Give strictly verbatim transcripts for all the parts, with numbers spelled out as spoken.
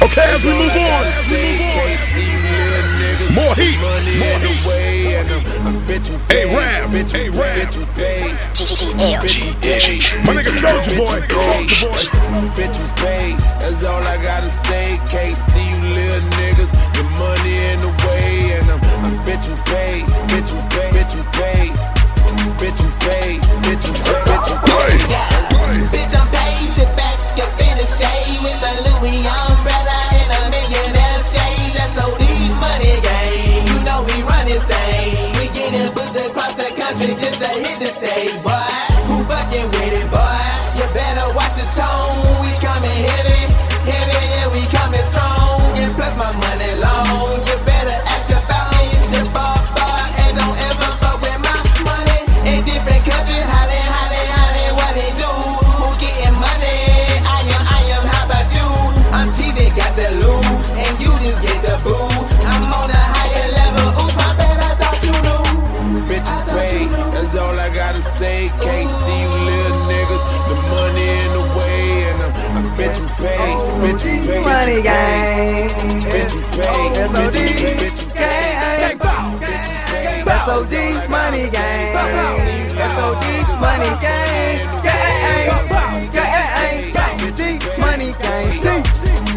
Okay, as we move on, as we move on. More heat, more heat. Hey, Rap, hey, Rap. G G L. My nigga Soulja Boy, Soulja Boy. Bitch, you paid, that's all I gotta say. Can't see you little niggas, your money in the way. And I'm, I'm bitch, you paid, bitch, you paid, bitch, you paid. Bitch, you paid, bitch, you paid, bitch, you paid. Bitch, I'm paid, sit back up in the shade with the Louis umbrella and a millionaire shade. That's O D money game, you know we run this thing. We get it booked across the country just to hit the stage, boy. Who fucking with it, boy? You better watch the tone. We coming heavy, heavy, yeah, we coming strong. And plus my money long. You better ask about me, your bar, bar, and don't ever fuck with my money. In different countries, how they, how they, how they, what they do? Who getting money? I am, I am, how about you? I'm T J, got the loot, and you just get the boo. I'm on a higher level, ooh, my bad, I thought you knew. Bitch, you paid, that's all I gotta say. Can't see you little niggas, the money in the way. And I'm, I'm bitch, you paid, bitch, you paid. Money gang, Bitch, you paid, S O D bitch, you paid, bitch, you gang, S O D money gang, S O D money gang, gang, gang, money gang.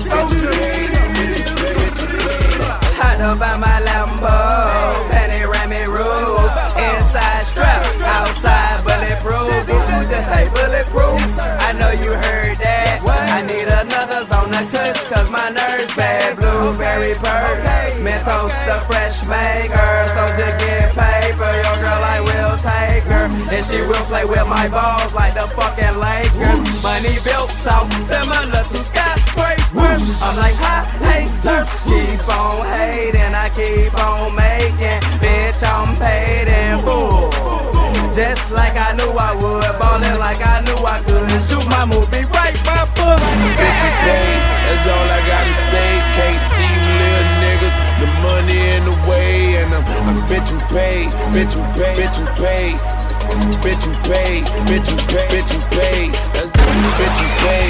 Hot up by my Lambo, panoramic roof, inside strap, outside bulletproof. Just say bulletproof. I know you heard that. I need another zone to touch, cause my nerves bad. Blueberry bird, Mentos the fresh maker. So just get paper, your girl I will take her, and she will play with my balls like the fucking Lakers. Money built talk similar to skyscrapers. I'm like hot haters, keep on hating, I keep on making. Bitch, I'm paid in full, just like I knew I would. Ballin' like I knew I could. Shoot my movie right my foot. Bitch, you paid, that's all I gotta say. Can't see you little niggas, the money in the way. And I'm, I'm bitch, you paid, bitch, you paid, bitch, you paid. Bitch, you paid, bitch, you paid, bitch, you paid. That's bitch, you paid.